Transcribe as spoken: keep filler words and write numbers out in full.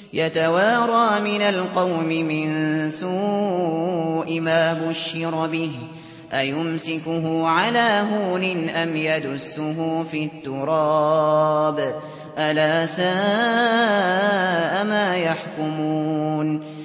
يتوارى من القوم من سوء ما بشر به أيمسكه على هون أم يدسه في التراب ألا ساء ما يحكمون